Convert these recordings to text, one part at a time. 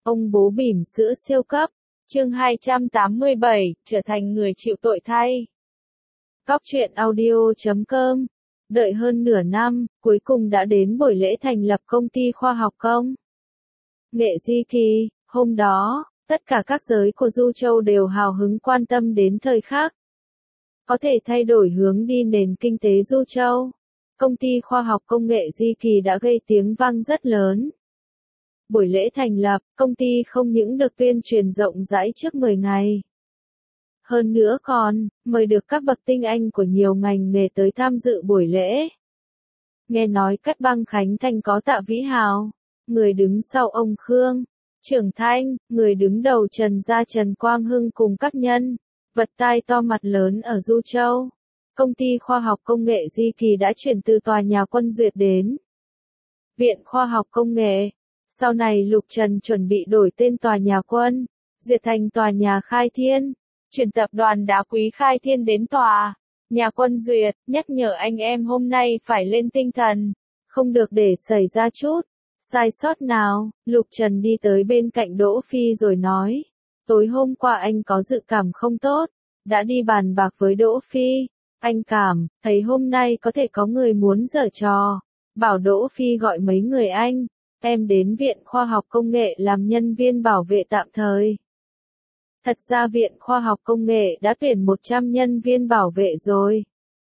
Ông bố bỉm sữa siêu cấp. Chương 287, trở thành người chịu tội thay. Cóc truyện audio.com. Đợi hơn nửa năm, cuối cùng đã đến buổi lễ thành lập công ty khoa học công nghệ Di Kỳ. Hôm đó, tất cả các giới của Du Châu đều hào hứng quan tâm đến thời khắc có thể thay đổi hướng đi nền kinh tế Du Châu. Công ty khoa học công nghệ Di Kỳ đã gây tiếng vang rất lớn. Buổi lễ thành lập, công ty không những được tuyên truyền rộng rãi trước 10 ngày. Hơn nữa còn, mời được các bậc tinh anh của nhiều ngành nghề tới tham dự buổi lễ. Nghe nói cắt băng khánh thành có Tạ Vĩ Hào, người đứng sau ông Khương Trưởng Thanh, người đứng đầu Trần Gia Trần Quang Hưng cùng các nhân vật tai to mặt lớn ở Du Châu. Công ty khoa học công nghệ Di Kỳ đã chuyển từ tòa nhà Quân Duyệt đến Viện Khoa học Công nghệ. Sau này Lục Trần chuẩn bị đổi tên tòa nhà Quân Duyệt thành tòa nhà Khai Thiên, chuyển tập đoàn đá quý Khai Thiên đến tòa nhà Quân Duyệt, nhắc nhở anh em hôm nay phải lên tinh thần, không được để xảy ra chút sai sót nào. Lục Trần đi tới bên cạnh Đỗ Phi rồi nói, tối hôm qua anh có dự cảm không tốt, đã đi bàn bạc với Đỗ Phi, anh cảm thấy hôm nay có thể có người muốn giở trò, bảo Đỗ Phi gọi mấy người anh em đến Viện Khoa học Công nghệ làm nhân viên bảo vệ tạm thời. Thật ra Viện Khoa học Công nghệ đã tuyển 100 nhân viên bảo vệ rồi.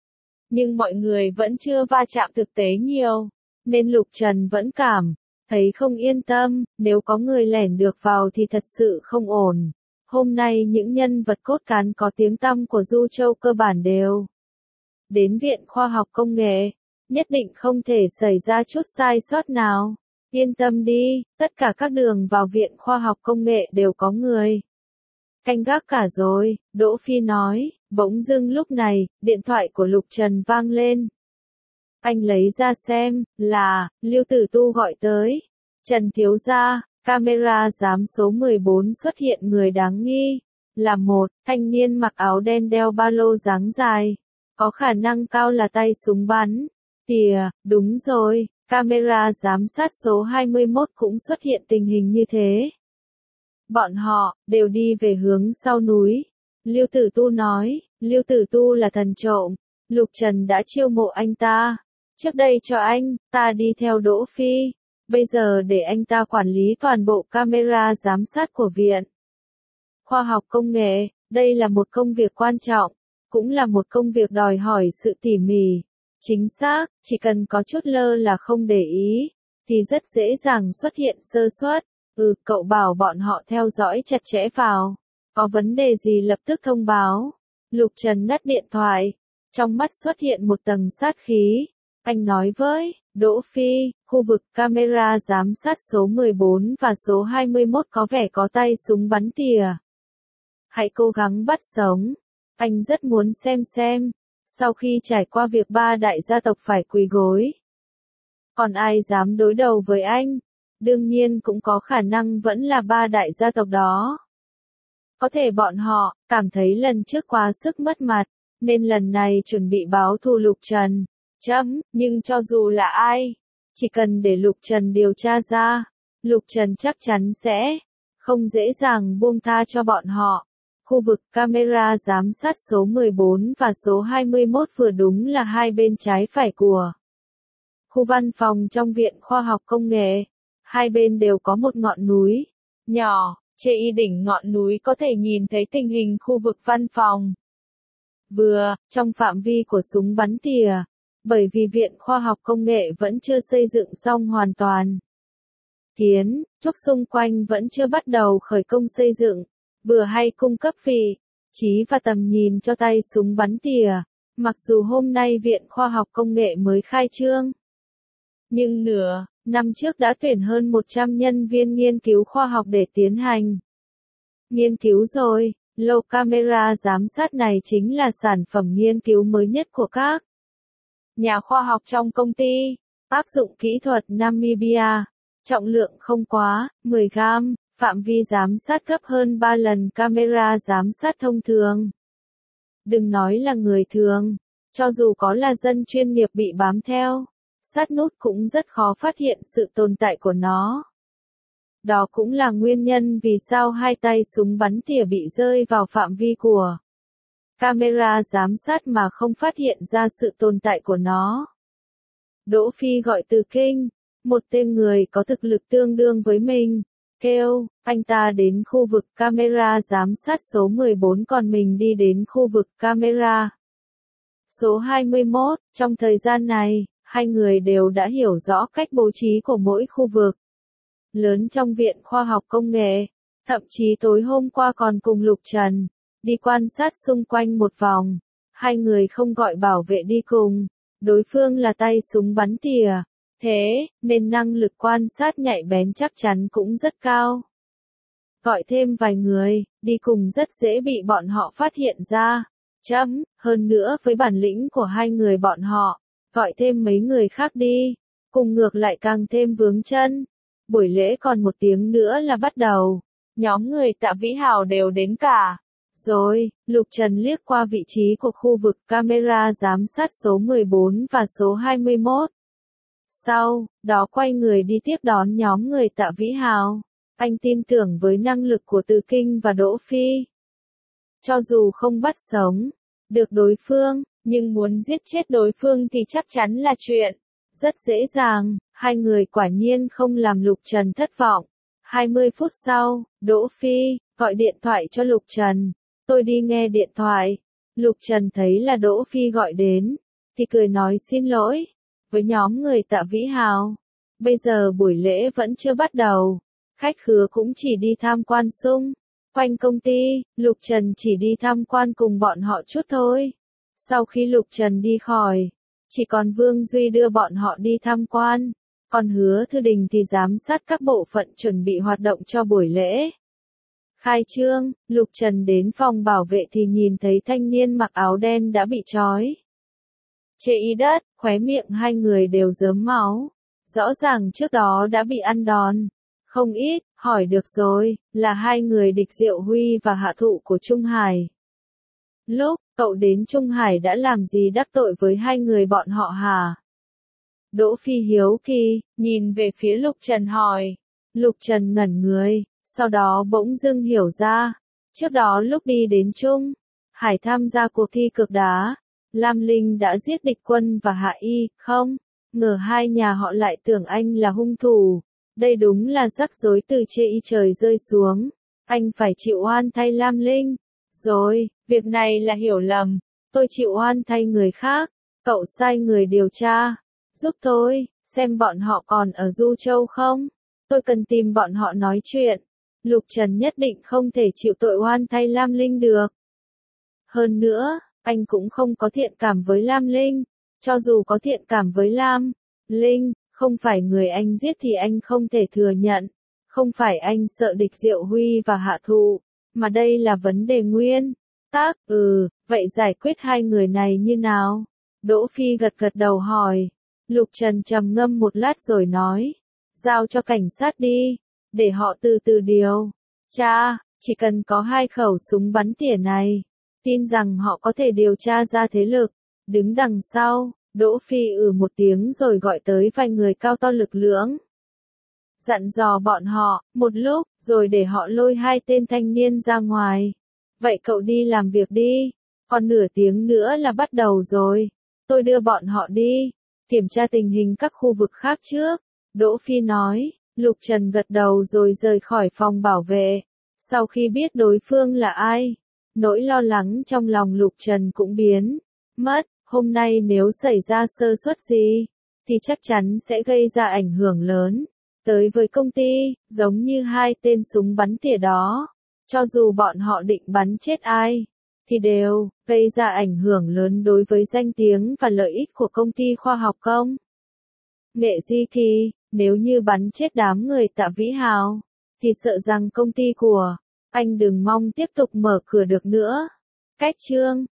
Nhưng mọi người vẫn chưa va chạm thực tế nhiều, nên Lục Trần vẫn cảm thấy không yên tâm, nếu có người lẻn được vào thì thật sự không ổn. Hôm nay những nhân vật cốt cán có tiếng tăm của Du Châu cơ bản đều đến Viện Khoa học Công nghệ, nhất định không thể xảy ra chút sai sót nào. Yên tâm đi, tất cả các đường vào Viện Khoa học Công nghệ đều có người canh gác cả rồi, Đỗ Phi nói. Bỗng dưng lúc này, điện thoại của Lục Trần vang lên. Anh lấy ra xem, là Lưu Tử Tu gọi tới. Trần thiếu gia, camera giám số 14 xuất hiện người đáng nghi, là một thanh niên mặc áo đen đeo ba lô dáng dài, có khả năng cao là tay súng bắn. Kìa, đúng rồi, camera giám sát số 21 cũng xuất hiện tình hình như thế. Bọn họ đều đi về hướng sau núi. Lưu Tử Tu nói, Lưu Tử Tu là thần trộm, Lục Trần đã chiêu mộ anh ta. Trước đây cho anh ta đi theo Đỗ Phi, bây giờ để anh ta quản lý toàn bộ camera giám sát của Viện Khoa học Công nghệ. Đây là một công việc quan trọng, cũng là một công việc đòi hỏi sự tỉ mỉ, chính xác, chỉ cần có chút lơ là không để ý, thì rất dễ dàng xuất hiện sơ suất. Cậu bảo bọn họ theo dõi chặt chẽ vào, có vấn đề gì lập tức thông báo. Lục Trần ngắt điện thoại, trong mắt xuất hiện một tầng sát khí. Anh nói với Đỗ Phi, khu vực camera giám sát số 14 và số 21 có vẻ có tay súng bắn tỉa. Hãy cố gắng bắt sống. Anh rất muốn xem, sau khi trải qua việc ba đại gia tộc phải quỳ gối, còn ai dám đối đầu với anh? Đương nhiên cũng có khả năng vẫn là ba đại gia tộc đó. Có thể bọn họ cảm thấy lần trước quá sức mất mặt, nên lần này chuẩn bị báo thù Lục Trần. Nhưng cho dù là ai, chỉ cần để Lục Trần điều tra ra, Lục Trần chắc chắn sẽ không dễ dàng buông tha cho bọn họ. Khu vực camera giám sát số 14 và số 21 vừa đúng là hai bên trái phải của khu văn phòng trong Viện Khoa học Công nghệ. Hai bên đều có một ngọn núi nhỏ, trên đỉnh ngọn núi có thể nhìn thấy tình hình khu vực văn phòng. Vừa trong phạm vi của súng bắn tỉa, bởi vì Viện Khoa học Công nghệ vẫn chưa xây dựng xong hoàn toàn. Kiến trúc xung quanh vẫn chưa bắt đầu khởi công xây dựng, vừa hay cung cấp vị trí và tầm nhìn cho tay súng bắn tỉa. Mặc dù hôm nay Viện Khoa học Công nghệ mới khai trương, nhưng nửa năm trước đã tuyển hơn 100 nhân viên nghiên cứu khoa học để tiến hành nghiên cứu rồi. Lô camera giám sát này chính là sản phẩm nghiên cứu mới nhất của các nhà khoa học trong công ty, áp dụng kỹ thuật Namibia, trọng lượng không quá 10 gram, phạm vi giám sát gấp hơn 3 lần camera giám sát thông thường. Đừng nói là người thường, cho dù có là dân chuyên nghiệp bị bám theo sát nút cũng rất khó phát hiện sự tồn tại của nó. Đó cũng là nguyên nhân vì sao hai tay súng bắn tỉa bị rơi vào phạm vi của camera giám sát mà không phát hiện ra sự tồn tại của nó. Đỗ Phi gọi Từ Kinh, một tên người có thực lực tương đương với mình, kêu, anh ta đến khu vực camera giám sát số 14 còn mình đi đến khu vực camera số 21. Trong thời gian này, hai người đều đã hiểu rõ cách bố trí của mỗi khu vực lớn trong Viện Khoa học Công nghệ. Thậm chí tối hôm qua còn cùng Lục Trần đi quan sát xung quanh một vòng. Hai người không gọi bảo vệ đi cùng. Đối phương là tay súng bắn tỉa. Thế, nên năng lực quan sát nhạy bén chắc chắn cũng rất cao. Gọi thêm vài người, đi cùng rất dễ bị bọn họ phát hiện ra. Hơn nữa với bản lĩnh của hai người bọn họ, gọi thêm mấy người khác đi, cùng ngược lại càng thêm vướng chân. Buổi lễ còn một tiếng nữa là bắt đầu. Nhóm người Tạ Vĩ Hào đều đến cả. Rồi, Lục Trần liếc qua vị trí của khu vực camera giám sát số 14 và số 21. Sau đó quay người đi tiếp đón nhóm người Tạ Vĩ Hào. Anh tin tưởng với năng lực của Từ Kinh và Đỗ Phi. Cho dù không bắt sống được đối phương, nhưng muốn giết chết đối phương thì chắc chắn là chuyện rất dễ dàng. Hai người quả nhiên không làm Lục Trần thất vọng. 20 phút sau, Đỗ Phi gọi điện thoại cho Lục Trần. Tôi đi nghe điện thoại. Lục Trần thấy là Đỗ Phi gọi đến, thì cười nói xin lỗi với nhóm người Tạ Vĩ Hào. Bây giờ buổi lễ vẫn chưa bắt đầu. Khách khứa cũng chỉ đi tham quan xung quanh công ty. Lục Trần chỉ đi tham quan cùng bọn họ chút thôi. Sau khi Lục Trần đi khỏi, chỉ còn Vương Duy đưa bọn họ đi tham quan. Còn Hứa Thư Đình thì giám sát các bộ phận chuẩn bị hoạt động cho buổi lễ khai trương. Lục Trần đến phòng bảo vệ thì nhìn thấy thanh niên mặc áo đen đã bị trói trên đất, khóe miệng hai người đều rớm máu. Rõ ràng trước đó đã bị ăn đòn không ít. Hỏi được rồi, là hai người địch Diệu Huy và hạ thụ của Trung Hải. Lúc cậu đến Trung Hải đã làm gì đắc tội với hai người bọn họ hả? Đỗ Phi hiếu kỳ, nhìn về phía Lục Trần hỏi. Lục Trần ngẩn người, sau đó bỗng dưng hiểu ra. Trước đó lúc đi đến Trung Hải tham gia cuộc thi cược đá, Lam Linh đã giết địch quân và Hạ Y, không ngờ hai nhà họ lại tưởng anh là hung thủ. Đây đúng là rắc rối từ trên trời rơi xuống. Anh phải chịu oan thay Lam Linh. Rồi, việc này là hiểu lầm. Tôi chịu oan thay người khác. Cậu sai người điều tra. Giúp tôi, xem bọn họ còn ở Du Châu không? Tôi cần tìm bọn họ nói chuyện. Lục Trần nhất định không thể chịu tội oan thay Lam Linh được. Hơn nữa, anh cũng không có thiện cảm với Lam Linh. Cho dù có thiện cảm với Lam Linh, không phải người anh giết thì anh không thể thừa nhận. Không phải anh sợ địch Diệu Huy và hạ thụ, mà đây là vấn đề nguyên tắc. Vậy giải quyết hai người này như nào? Đỗ Phi gật gật đầu hỏi. Lục Trần trầm ngâm một lát rồi nói. Giao cho cảnh sát đi, để họ từ từ điều tra. Chỉ cần có hai khẩu súng bắn tỉa này, tin rằng họ có thể điều tra ra thế lực đứng đằng sau. Đỗ Phi một tiếng rồi gọi tới vài người cao to lực lưỡng. Dặn dò bọn họ, một lúc, rồi để họ lôi hai tên thanh niên ra ngoài. Vậy cậu đi làm việc đi, còn nửa tiếng nữa là bắt đầu rồi. Tôi đưa bọn họ đi, kiểm tra tình hình các khu vực khác trước. Đỗ Phi nói. Lục Trần gật đầu rồi rời khỏi phòng bảo vệ. Sau khi biết đối phương là ai, nỗi lo lắng trong lòng Lục Trần cũng biến mất. Hôm nay nếu xảy ra sơ suất gì, thì chắc chắn sẽ gây ra ảnh hưởng lớn tới với công ty, giống như hai tên súng bắn tỉa đó. Cho dù bọn họ định bắn chết ai, thì đều gây ra ảnh hưởng lớn đối với danh tiếng và lợi ích của công ty khoa học công nghệ Di Kỳ. Nếu như bắn chết đám người Tạ Vĩ Hào, thì sợ rằng công ty của anh đừng mong tiếp tục mở cửa được nữa. Cách chương